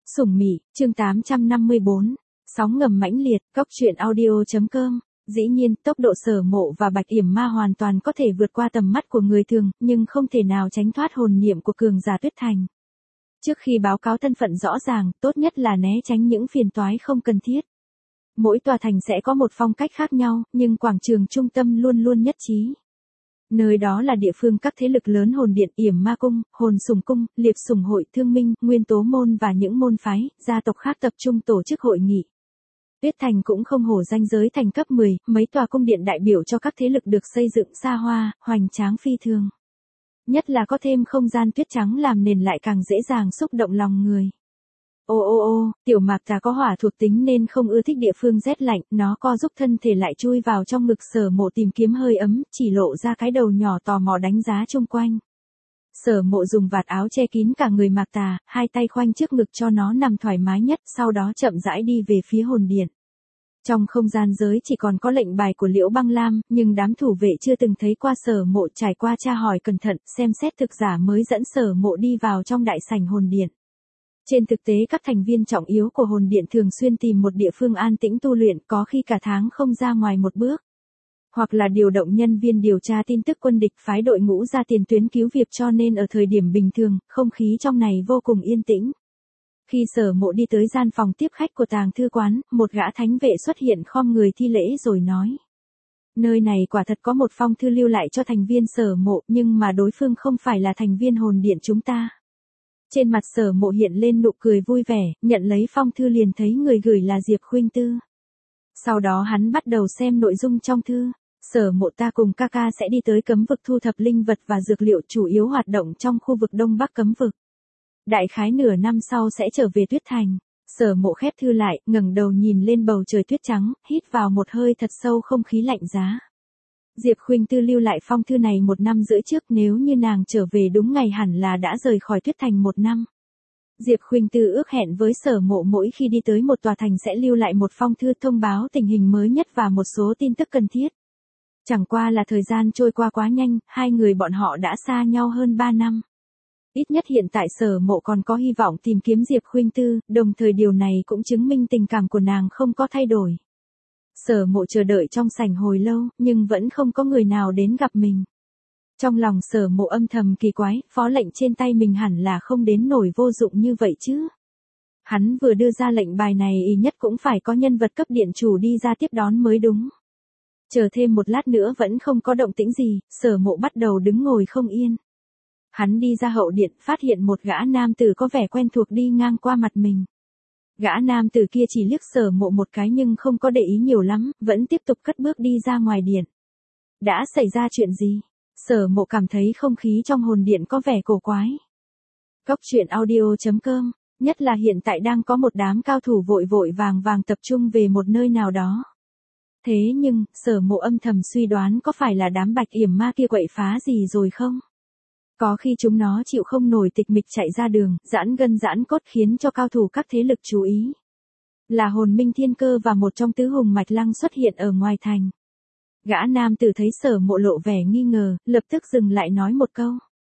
Sủng Mị, chương 854. Sóng ngầm mãnh liệt, Cóc truyện audio.com. Dĩ nhiên, tốc độ Sở Mộ và Bạch Yểm Ma hoàn toàn có thể vượt qua tầm mắt của người thường, nhưng không thể nào tránh thoát hồn niệm của cường giả Tuyết Thành. Trước khi báo cáo thân phận rõ ràng, tốt nhất là né tránh những phiền toái không cần thiết. Mỗi tòa thành sẽ có một phong cách khác nhau, nhưng quảng trường trung tâm luôn luôn nhất trí. Nơi đó là địa phương các thế lực lớn Hồn Điện, Yểm Ma Cung, Hồn Sủng Cung, Liệp Sủng Hội, Thương Minh, Nguyên Tố Môn và những môn phái, gia tộc khác tập trung tổ chức hội nghị. Tuyết Thành cũng không hổ danh giới thành cấp 10, mấy tòa cung điện đại biểu cho các thế lực được xây dựng xa hoa, hoành tráng phi thường. Nhất là có thêm không gian tuyết trắng làm nền lại càng dễ dàng xúc động lòng người. Tiểu Mạc Tà có hỏa thuộc tính nên không ưa thích địa phương rét lạnh, nó co giúp thân thể lại chui vào trong ngực Sở Mộ tìm kiếm hơi ấm, chỉ lộ ra cái đầu nhỏ tò mò đánh giá chung quanh. Sở Mộ dùng vạt áo che kín cả người Mạc Tà, hai tay khoanh trước ngực cho nó nằm thoải mái nhất, sau đó chậm rãi đi về phía hồn điện. Trong không gian giới chỉ còn có lệnh bài của Liễu Băng Lam, nhưng đám thủ vệ chưa từng thấy qua Sở Mộ trải qua tra hỏi cẩn thận, xem xét thực giả mới dẫn Sở Mộ đi vào trong đại sảnh hồn điện. Trên thực tế các thành viên trọng yếu của hồn điện thường xuyên tìm một địa phương an tĩnh tu luyện, có khi cả tháng không ra ngoài một bước. Hoặc là điều động nhân viên điều tra tin tức quân địch phái đội ngũ ra tiền tuyến cứu việc, cho nên ở thời điểm bình thường, không khí trong này vô cùng yên tĩnh. Khi Sở Mộ đi tới gian phòng tiếp khách của tàng thư quán, một gã thánh vệ xuất hiện khom người thi lễ rồi nói. Nơi này quả thật có một phong thư lưu lại cho thành viên Sở Mộ, nhưng mà đối phương không phải là thành viên hồn điện chúng ta. Trên mặt Sở Mộ hiện lên nụ cười vui vẻ, nhận lấy phong thư liền thấy người gửi là Diệp Khuynh Tư. Sau đó hắn bắt đầu xem nội dung trong thư. Sở Mộ ta cùng ca ca sẽ đi tới cấm vực thu thập linh vật và dược liệu, chủ yếu hoạt động trong khu vực Đông Bắc cấm vực. Đại khái nửa năm sau sẽ trở về Tuyết Thành. Sở Mộ khép thư lại, ngẩng đầu nhìn lên bầu trời tuyết trắng, hít vào một hơi thật sâu không khí lạnh giá. Diệp Khuynh Tư lưu lại phong thư này 1 năm rưỡi trước, nếu như nàng trở về đúng ngày hẳn là đã rời khỏi Tuyết Thành 1 năm. Diệp Khuynh Tư ước hẹn với Sở Mộ mỗi khi đi tới một tòa thành sẽ lưu lại một phong thư thông báo tình hình mới nhất và một số tin tức cần thiết. Chẳng qua là thời gian trôi qua quá nhanh, hai người bọn họ đã xa nhau hơn 3 năm. Ít nhất hiện tại Sở Mộ còn có hy vọng tìm kiếm Diệp Khuynh Tư, đồng thời điều này cũng chứng minh tình cảm của nàng không có thay đổi. Sở Mộ chờ đợi trong sảnh hồi lâu, nhưng vẫn không có người nào đến gặp mình. Trong lòng Sở Mộ âm thầm kỳ quái, phó lệnh trên tay mình hẳn là không đến nổi vô dụng như vậy chứ. Hắn vừa đưa ra lệnh bài này ít nhất cũng phải có nhân vật cấp điện chủ đi ra tiếp đón mới đúng. Chờ thêm một lát nữa vẫn không có động tĩnh gì, Sở Mộ bắt đầu đứng ngồi không yên. Hắn đi ra hậu điện, phát hiện một gã nam tử có vẻ quen thuộc đi ngang qua mặt mình. Gã nam tử kia chỉ liếc Sở Mộ một cái nhưng không có để ý nhiều lắm, vẫn tiếp tục cất bước đi ra ngoài điện. Đã xảy ra chuyện gì? Sở Mộ cảm thấy không khí trong hồn điện có vẻ cổ quái. Cóc truyện audio.com, nhất là hiện tại đang có một đám cao thủ vội vội vàng vàng tập trung về một nơi nào đó. Thế nhưng, Sở Mộ âm thầm suy đoán có phải là đám Bạch Yểm Ma kia quậy phá gì rồi không? Có khi chúng nó chịu không nổi tịch mịch chạy ra đường, giãn gân giãn cốt khiến cho cao thủ các thế lực chú ý. Là Hồn Minh Thiên Cơ và một trong tứ hùng Mạch Lăng xuất hiện ở ngoài thành. Gã nam tử thấy Sở Mộ lộ vẻ nghi ngờ, lập tức dừng lại nói một câu.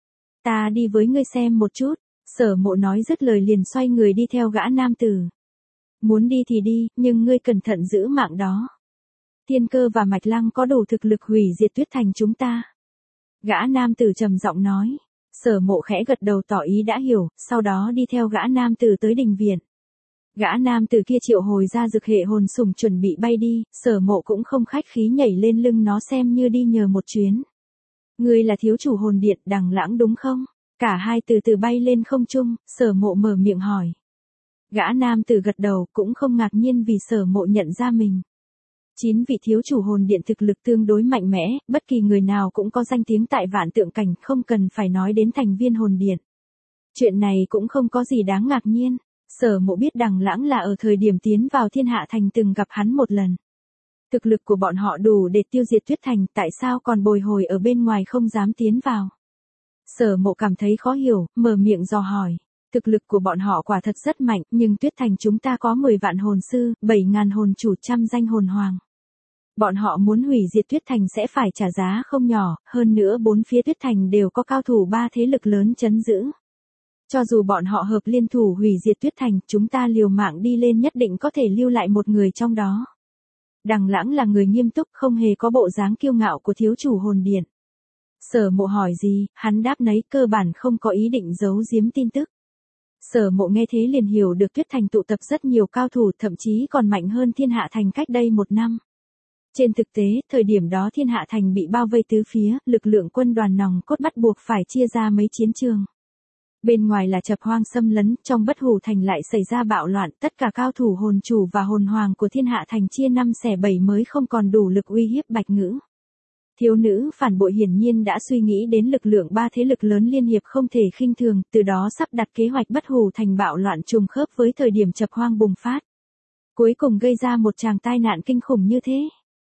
Ta đi với ngươi xem một chút. Sở Mộ nói dứt lời liền xoay người đi theo gã nam tử. Muốn đi thì đi, nhưng ngươi cẩn thận giữ mạng đó. Thiên Cơ và Mạch Lăng có đủ thực lực hủy diệt Tuyết Thành chúng ta. Gã nam tử trầm giọng nói. Sở Mộ khẽ gật đầu tỏ ý đã hiểu, sau đó đi theo gã nam tử tới đình viện. Gã nam tử kia triệu hồi ra dược hệ hồn sủng chuẩn bị bay đi, Sở Mộ cũng không khách khí nhảy lên lưng nó xem như đi nhờ một chuyến. Ngươi là thiếu chủ hồn điện Đằng Lãng đúng không? Cả hai từ từ bay lên không trung, Sở Mộ mở miệng hỏi. Gã nam tử gật đầu, cũng không ngạc nhiên vì Sở Mộ nhận ra mình. 9 vị thiếu chủ hồn điện thực lực tương đối mạnh mẽ, bất kỳ người nào cũng có danh tiếng tại Vạn Tượng Cảnh, không cần phải nói đến thành viên hồn điện. Chuyện này cũng không có gì đáng ngạc nhiên. Sở Mộ biết Đằng Lãng là ở thời điểm tiến vào Thiên Hạ Thành từng gặp hắn một lần. Thực lực của bọn họ đủ để tiêu diệt Tuyết Thành, tại sao còn bồi hồi ở bên ngoài không dám tiến vào? Sở Mộ cảm thấy khó hiểu, mở miệng dò hỏi. Thực lực của bọn họ quả thật rất mạnh, nhưng Tuyết Thành chúng ta có 10 vạn hồn sư, 7.000 hồn chủ, 100 danh hồn hoàng. Bọn họ muốn hủy diệt Tuyết Thành sẽ phải trả giá không nhỏ, hơn nữa bốn phía Tuyết Thành đều có cao thủ 3 thế lực lớn trấn giữ. Cho dù bọn họ hợp liên thủ hủy diệt Tuyết Thành, chúng ta liều mạng đi lên nhất định có thể lưu lại một người trong đó. Đằng Lãng là người nghiêm túc, không hề có bộ dáng kiêu ngạo của thiếu chủ hồn điện. Sở Mộ hỏi gì, hắn đáp nấy, cơ bản không có ý định giấu giếm tin tức. Sở Mộ nghe thế liền hiểu được Tuyết Thành tụ tập rất nhiều cao thủ, thậm chí còn mạnh hơn Thiên Hạ Thành cách đây 1 năm. Trên thực tế, thời điểm đó Thiên Hạ Thành bị bao vây tứ phía, lực lượng quân đoàn nòng cốt bắt buộc phải chia ra mấy chiến trường. Bên ngoài là Chập Hoang xâm lấn, trong Bất Hủ Thành lại xảy ra bạo loạn, tất cả cao thủ hồn chủ và hồn hoàng của Thiên Hạ Thành chia 5 xẻ 7 mới không còn đủ lực uy hiếp Bạch Ngữ. Thiếu nữ phản bội hiển nhiên đã suy nghĩ đến lực lượng 3 thế lực lớn liên hiệp không thể khinh thường, từ đó sắp đặt kế hoạch Bất Hủ Thành bạo loạn trùng khớp với thời điểm Chập Hoang bùng phát. Cuối cùng gây ra một tràng tai nạn kinh khủng như thế.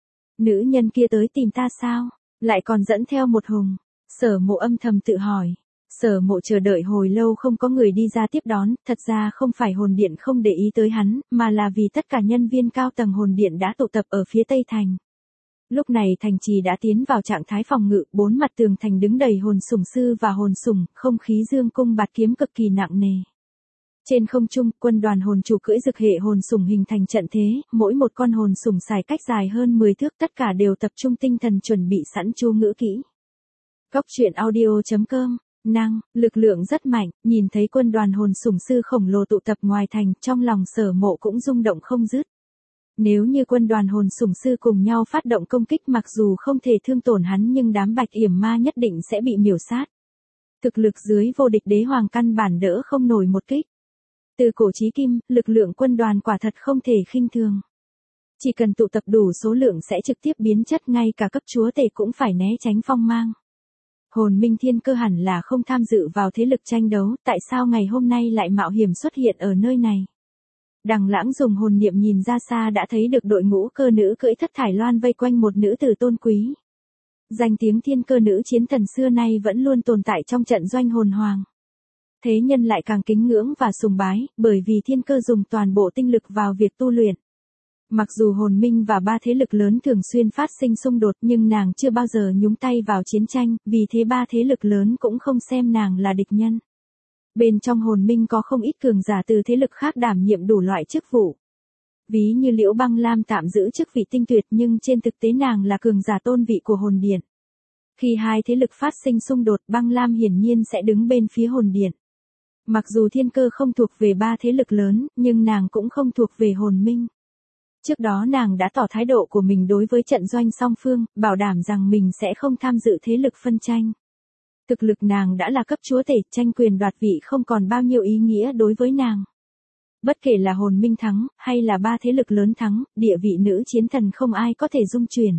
Nữ nhân kia tới tìm ta sao? Lại còn dẫn theo một hùng. Sở Mộ âm thầm tự hỏi. Sở Mộ chờ đợi hồi lâu không có người đi ra tiếp đón, thật ra không phải hồn điện không để ý tới hắn, mà là vì tất cả nhân viên cao tầng hồn điện đã tụ tập ở phía Tây Thành. Lúc này thành trì đã tiến vào trạng thái phòng ngự, 4 mặt tường thành đứng đầy hồn sủng sư và hồn sủng, không khí dương cung bạt kiếm cực kỳ nặng nề. Trên không trung, quân đoàn hồn chủ cưỡi dực hệ hồn sủng hình thành trận thế, mỗi một con hồn sủng xài cách dài hơn 10 thước, tất cả đều tập trung tinh thần chuẩn bị sẵn chú ngữ kỹ. Cốc truyện audio.com, lực lượng rất mạnh, nhìn thấy quân đoàn hồn sủng sư khổng lồ tụ tập ngoài thành, trong lòng Sở Mộ cũng rung động không dứt. Nếu như quân đoàn hồn sủng sư cùng nhau phát động công kích, mặc dù không thể thương tổn hắn nhưng đám Bạch Yểm Ma nhất định sẽ bị miểu sát. Thực lực dưới vô địch đế hoàng căn bản đỡ không nổi một kích. Từ cổ chí kim, lực lượng quân đoàn quả thật không thể khinh thường. Chỉ cần tụ tập đủ số lượng sẽ trực tiếp biến chất, ngay cả cấp chúa tể cũng phải né tránh phong mang. Hồn Minh Thiên Cơ hẳn là không tham dự vào thế lực tranh đấu, tại sao ngày hôm nay lại mạo hiểm xuất hiện ở nơi này? Đằng Lãng dùng hồn niệm nhìn ra xa đã thấy được đội ngũ cơ nữ cưỡi thất thải loan vây quanh một nữ tử tôn quý. Danh tiếng Thiên Cơ nữ chiến thần xưa nay vẫn luôn tồn tại trong trận doanh hồn hoàng. Thế nhân lại càng kính ngưỡng và sùng bái, bởi vì Thiên Cơ dùng toàn bộ tinh lực vào việc tu luyện. Mặc dù hồn minh và 3 thế lực lớn thường xuyên phát sinh xung đột nhưng nàng chưa bao giờ nhúng tay vào chiến tranh, vì thế 3 thế lực lớn cũng không xem nàng là địch nhân. Bên trong hồn minh có không ít cường giả từ thế lực khác đảm nhiệm đủ loại chức vụ. Ví như Liễu Băng Lam tạm giữ chức vị tinh tuyệt nhưng trên thực tế nàng là cường giả tôn vị của hồn điện. Khi 2 thế lực phát sinh xung đột, Băng Lam hiển nhiên sẽ đứng bên phía hồn điện. Mặc dù Thiên Cơ không thuộc về 3 thế lực lớn, nhưng nàng cũng không thuộc về hồn minh. Trước đó nàng đã tỏ thái độ của mình đối với trận doanh song phương, bảo đảm rằng mình sẽ không tham dự thế lực phân tranh. Thực lực nàng đã là cấp chúa tể, tranh quyền đoạt vị không còn bao nhiêu ý nghĩa đối với nàng. Bất kể là hồn minh thắng, hay là 3 thế lực lớn thắng, địa vị nữ chiến thần không ai có thể dung chuyển.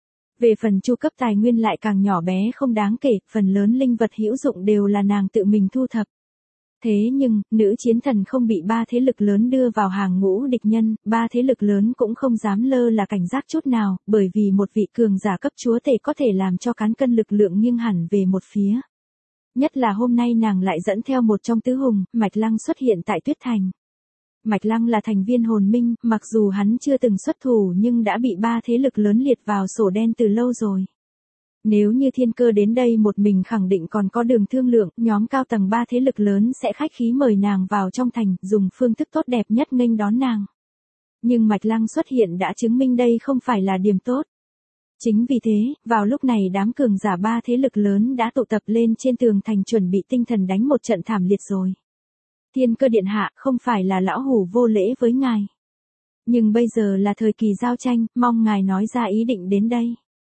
Về phần chu cấp tài nguyên lại càng nhỏ bé không đáng kể, phần lớn linh vật hữu dụng đều là nàng tự mình thu thập. Thế nhưng, nữ chiến thần không bị 3 thế lực lớn đưa vào hàng ngũ địch nhân, 3 thế lực lớn cũng không dám lơ là cảnh giác chút nào, bởi vì một vị cường giả cấp chúa tể có thể làm cho cán cân lực lượng nghiêng hẳn về một phía. Nhất là hôm nay nàng lại dẫn theo một trong tứ hùng, Mạch Lăng xuất hiện tại Tuyết Thành. Mạch Lăng là thành viên hồn minh, mặc dù hắn chưa từng xuất thủ nhưng đã bị 3 thế lực lớn liệt vào sổ đen từ lâu rồi. Nếu như Thiên Cơ đến đây một mình khẳng định còn có đường thương lượng, nhóm cao tầng 3 thế lực lớn sẽ khách khí mời nàng vào trong thành, dùng phương thức tốt đẹp nhất nghênh đón nàng. Nhưng Mạch Lăng xuất hiện đã chứng minh đây không phải là điểm tốt. Chính vì thế, vào lúc này đám cường giả 3 thế lực lớn đã tụ tập lên trên tường thành chuẩn bị tinh thần đánh một trận thảm liệt rồi. Thiên Cơ điện hạ, không phải là lão hủ vô lễ với ngài. Nhưng bây giờ là thời kỳ giao tranh, mong ngài nói ra ý định đến đây.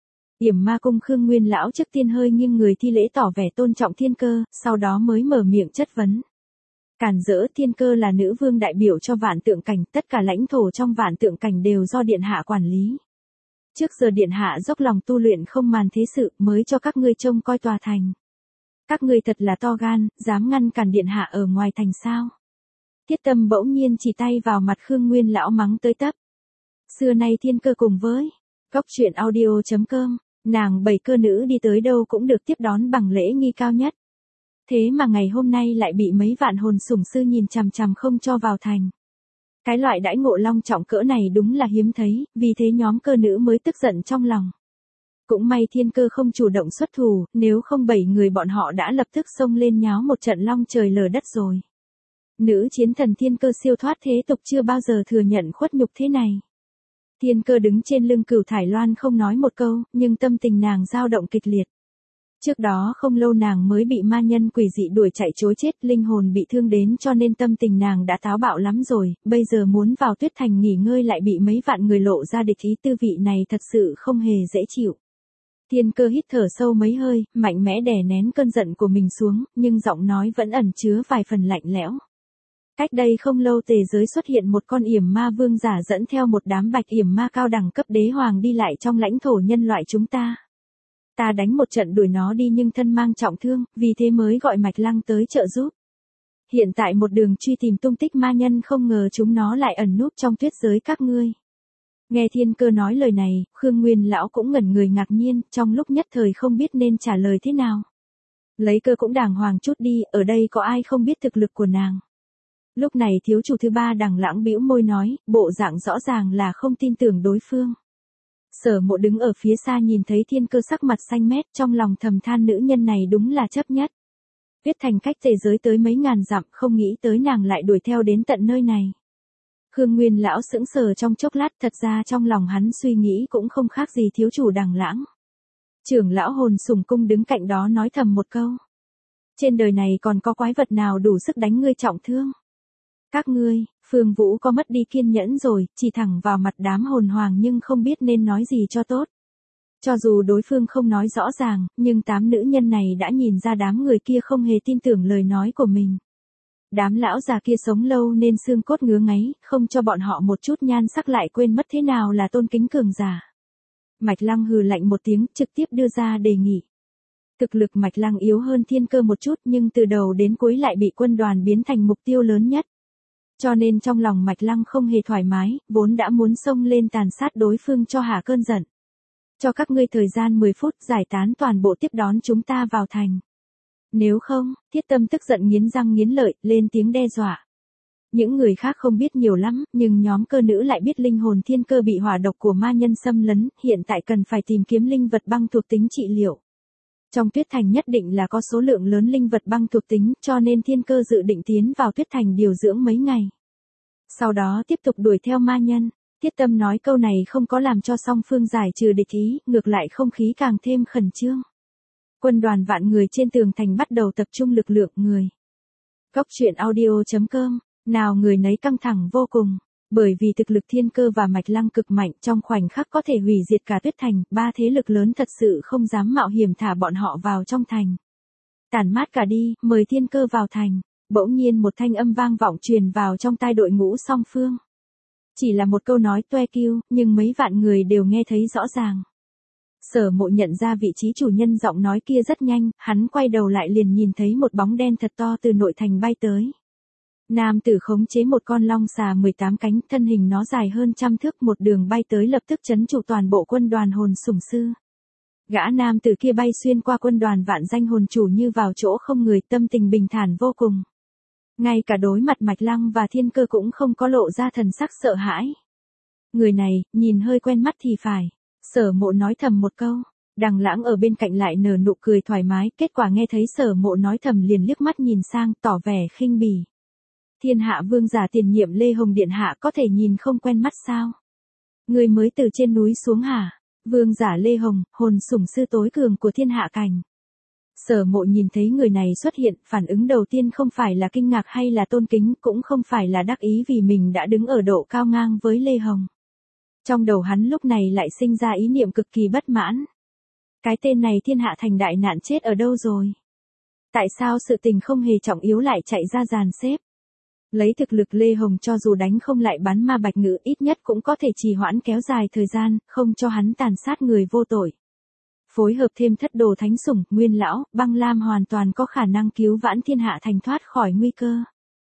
Yểm Ma cung Khương Nguyên lão trước tiên hơi nghiêng người thi lễ tỏ vẻ tôn trọng Thiên Cơ, sau đó mới mở miệng chất vấn. Cản rỡ, Thiên Cơ là nữ vương đại biểu cho Vạn Tượng Cảnh, tất cả lãnh thổ trong Vạn Tượng Cảnh đều do điện hạ quản lý. Trước giờ điện hạ dốc lòng tu luyện không màn thế sự, mới cho các ngươi trông coi tòa thành. Các ngươi thật là to gan, dám ngăn cản điện hạ ở ngoài thành sao? Thiết Tâm bỗng nhiên chỉ tay vào mặt Khương Nguyên lão mắng tới tấp. Xưa nay Thiên Cơ cùng với Cốc truyện audio.com, nàng 7 cơ nữ đi tới đâu cũng được tiếp đón bằng lễ nghi cao nhất. Thế mà ngày hôm nay lại bị mấy vạn hồn sủng sư nhìn chằm chằm không cho vào thành. Cái loại đãi ngộ long trọng cỡ này đúng là hiếm thấy, vì thế nhóm cơ nữ mới tức giận trong lòng. Cũng may Thiên Cơ không chủ động xuất thủ, nếu không 7 người bọn họ đã lập tức xông lên nháo một trận long trời lở đất rồi. Nữ chiến thần Thiên Cơ siêu thoát thế tục chưa bao giờ thừa nhận khuất nhục thế này. Thiên Cơ đứng trên lưng Cửu Thải Loan không nói một câu, nhưng tâm tình nàng dao động kịch liệt. Trước đó không lâu nàng mới bị ma nhân quỷ dị đuổi chạy trối chết, linh hồn bị thương đến cho nên tâm tình nàng đã táo bạo lắm rồi, bây giờ muốn vào Tuyết Thành nghỉ ngơi lại bị mấy vạn người lộ ra địch ý, tư vị này thật sự không hề dễ chịu. Thiên Cơ hít thở sâu mấy hơi, mạnh mẽ đè nén cơn giận của mình xuống, nhưng giọng nói vẫn ẩn chứa vài phần lạnh lẽo. Cách đây không lâu tề giới xuất hiện một con yểm ma vương giả dẫn theo một đám bạch yểm ma cao đẳng cấp đế hoàng đi lại trong lãnh thổ nhân loại chúng ta. Ta đánh một trận đuổi nó đi nhưng thân mang trọng thương, vì thế mới gọi Mạch Lăng tới trợ giúp. Hiện tại một đường truy tìm tung tích ma nhân, không ngờ chúng nó lại ẩn núp trong tuyết giới các ngươi. Nghe Thiên Cơ nói lời này, Khương Nguyên lão cũng ngẩn người ngạc nhiên, trong lúc nhất thời không biết nên trả lời thế nào. Lấy Cơ cũng đàng hoàng chút đi, ở đây có ai không biết thực lực của nàng. Lúc này thiếu chủ thứ ba Đằng Lãng bĩu môi nói, bộ dạng rõ ràng là không tin tưởng đối phương. Sở Mộ đứng ở phía xa nhìn thấy Thiên Cơ sắc mặt xanh mét, trong lòng thầm than nữ nhân này đúng là chấp nhất. Tuyết Thành cách tề giới tới mấy ngàn dặm, không nghĩ tới nàng lại đuổi theo đến tận nơi này. Khương Nguyên lão sững sờ trong chốc lát, thật ra trong lòng hắn suy nghĩ cũng không khác gì thiếu chủ Đằng Lãng. Trưởng lão Hồn Sủng Cung đứng cạnh đó nói thầm một câu. Trên đời này còn có quái vật nào đủ sức đánh ngươi trọng thương? Các ngươi, Phương Vũ có mất đi kiên nhẫn rồi, chỉ thẳng vào mặt đám hồn hoàng nhưng không biết nên nói gì cho tốt. Cho dù đối phương không nói rõ ràng, nhưng 8 nữ nhân này đã nhìn ra đám người kia không hề tin tưởng lời nói của mình. Đám lão già kia sống lâu nên xương cốt ngứa ngáy, không cho bọn họ một chút nhan sắc lại quên mất thế nào là tôn kính cường giả. Mạch Lăng hừ lạnh một tiếng, trực tiếp đưa ra đề nghị. Thực lực Mạch Lăng yếu hơn Thiên Cơ một chút nhưng từ đầu đến cuối lại bị quân đoàn biến thành mục tiêu lớn nhất. Cho nên trong lòng Mạch Lăng không hề thoải mái, vốn đã muốn xông lên tàn sát đối phương cho hả cơn giận. Cho các ngươi thời gian 10 phút giải tán toàn bộ tiếp đón chúng ta vào thành. Nếu không, Thiết Tâm tức giận nghiến răng nghiến lợi, lên tiếng đe dọa. Những người khác không biết nhiều lắm, nhưng nhóm Cơ nữ lại biết linh hồn Thiên Cơ bị hỏa độc của ma nhân xâm lấn, hiện tại cần phải tìm kiếm linh vật băng thuộc tính trị liệu. Trong Tuyết Thành nhất định là có số lượng lớn linh vật băng thuộc tính, cho nên Thiên Cơ dự định tiến vào Tuyết Thành điều dưỡng mấy ngày. Sau đó tiếp tục đuổi theo ma nhân. Thiết Tâm nói câu này không có làm cho song phương giải trừ địch ý, ngược lại không khí càng thêm khẩn trương. Quân đoàn vạn người trên tường thành bắt đầu tập trung lực lượng người. Góc truyện audio.com, nào người nấy căng thẳng vô cùng. Bởi vì thực lực Thiên Cơ và Mạch Lăng cực mạnh, trong khoảnh khắc có thể hủy diệt cả Tuyết Thành, 3 thế lực lớn thật sự không dám mạo hiểm thả bọn họ vào trong thành. Tản mát cả đi, mời Thiên Cơ vào thành. Bỗng nhiên một thanh âm vang vọng truyền vào trong tai đội ngũ song phương. Chỉ là một câu nói toe kiêu, nhưng mấy vạn người đều nghe thấy rõ ràng. Sở Mộ nhận ra vị trí chủ nhân giọng nói kia rất nhanh, hắn quay đầu lại liền nhìn thấy một bóng đen thật to từ nội thành bay tới. Nam tử khống chế một con long xà 18 cánh, thân hình nó dài hơn 100 thước, một đường bay tới lập tức trấn trụ toàn bộ quân đoàn hồn sủng sư. Gã nam tử kia bay xuyên qua quân đoàn vạn danh hồn chủ như vào chỗ không người, tâm tình bình thản vô cùng. Ngay cả đối mặt Mạch Lăng và Thiên Cơ cũng không có lộ ra thần sắc sợ hãi. Người này, nhìn hơi quen mắt thì phải. Sở Mộ nói thầm một câu. Đằng Lãng ở bên cạnh lại nở nụ cười thoải mái, kết quả nghe thấy Sở Mộ nói thầm liền liếc mắt nhìn sang, tỏ vẻ khinh bỉ. Thiên hạ vương giả tiền nhiệm Lê Hồng Điện Hạ có thể nhìn không quen mắt sao? Người mới từ trên núi xuống hả? Vương giả Lê Hồng, hồn sủng sư tối cường của thiên hạ cảnh. Sở Mộ nhìn thấy người này xuất hiện, phản ứng đầu tiên không phải là kinh ngạc hay là tôn kính, cũng không phải là đắc ý vì mình đã đứng ở độ cao ngang với Lê Hồng. Trong đầu hắn lúc này lại sinh ra ý niệm cực kỳ bất mãn. Cái tên này thiên hạ thành đại nạn chết ở đâu rồi? Tại sao sự tình không hề trọng yếu lại chạy ra dàn xếp? Lấy thực lực Lê Hồng cho dù đánh không lại bán ma bạch ngữ ít nhất cũng có thể trì hoãn kéo dài thời gian, không cho hắn tàn sát người vô tội. Phối hợp thêm thất đồ thánh sủng, Nguyên lão, Băng Lam hoàn toàn có khả năng cứu vãn thiên hạ thành thoát khỏi nguy cơ.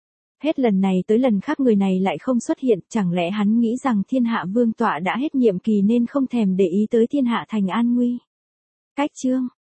Hết lần này tới lần khác người này lại không xuất hiện, chẳng lẽ hắn nghĩ rằng thiên hạ vương tọa đã hết nhiệm kỳ nên không thèm để ý tới thiên hạ thành an nguy. Cách chương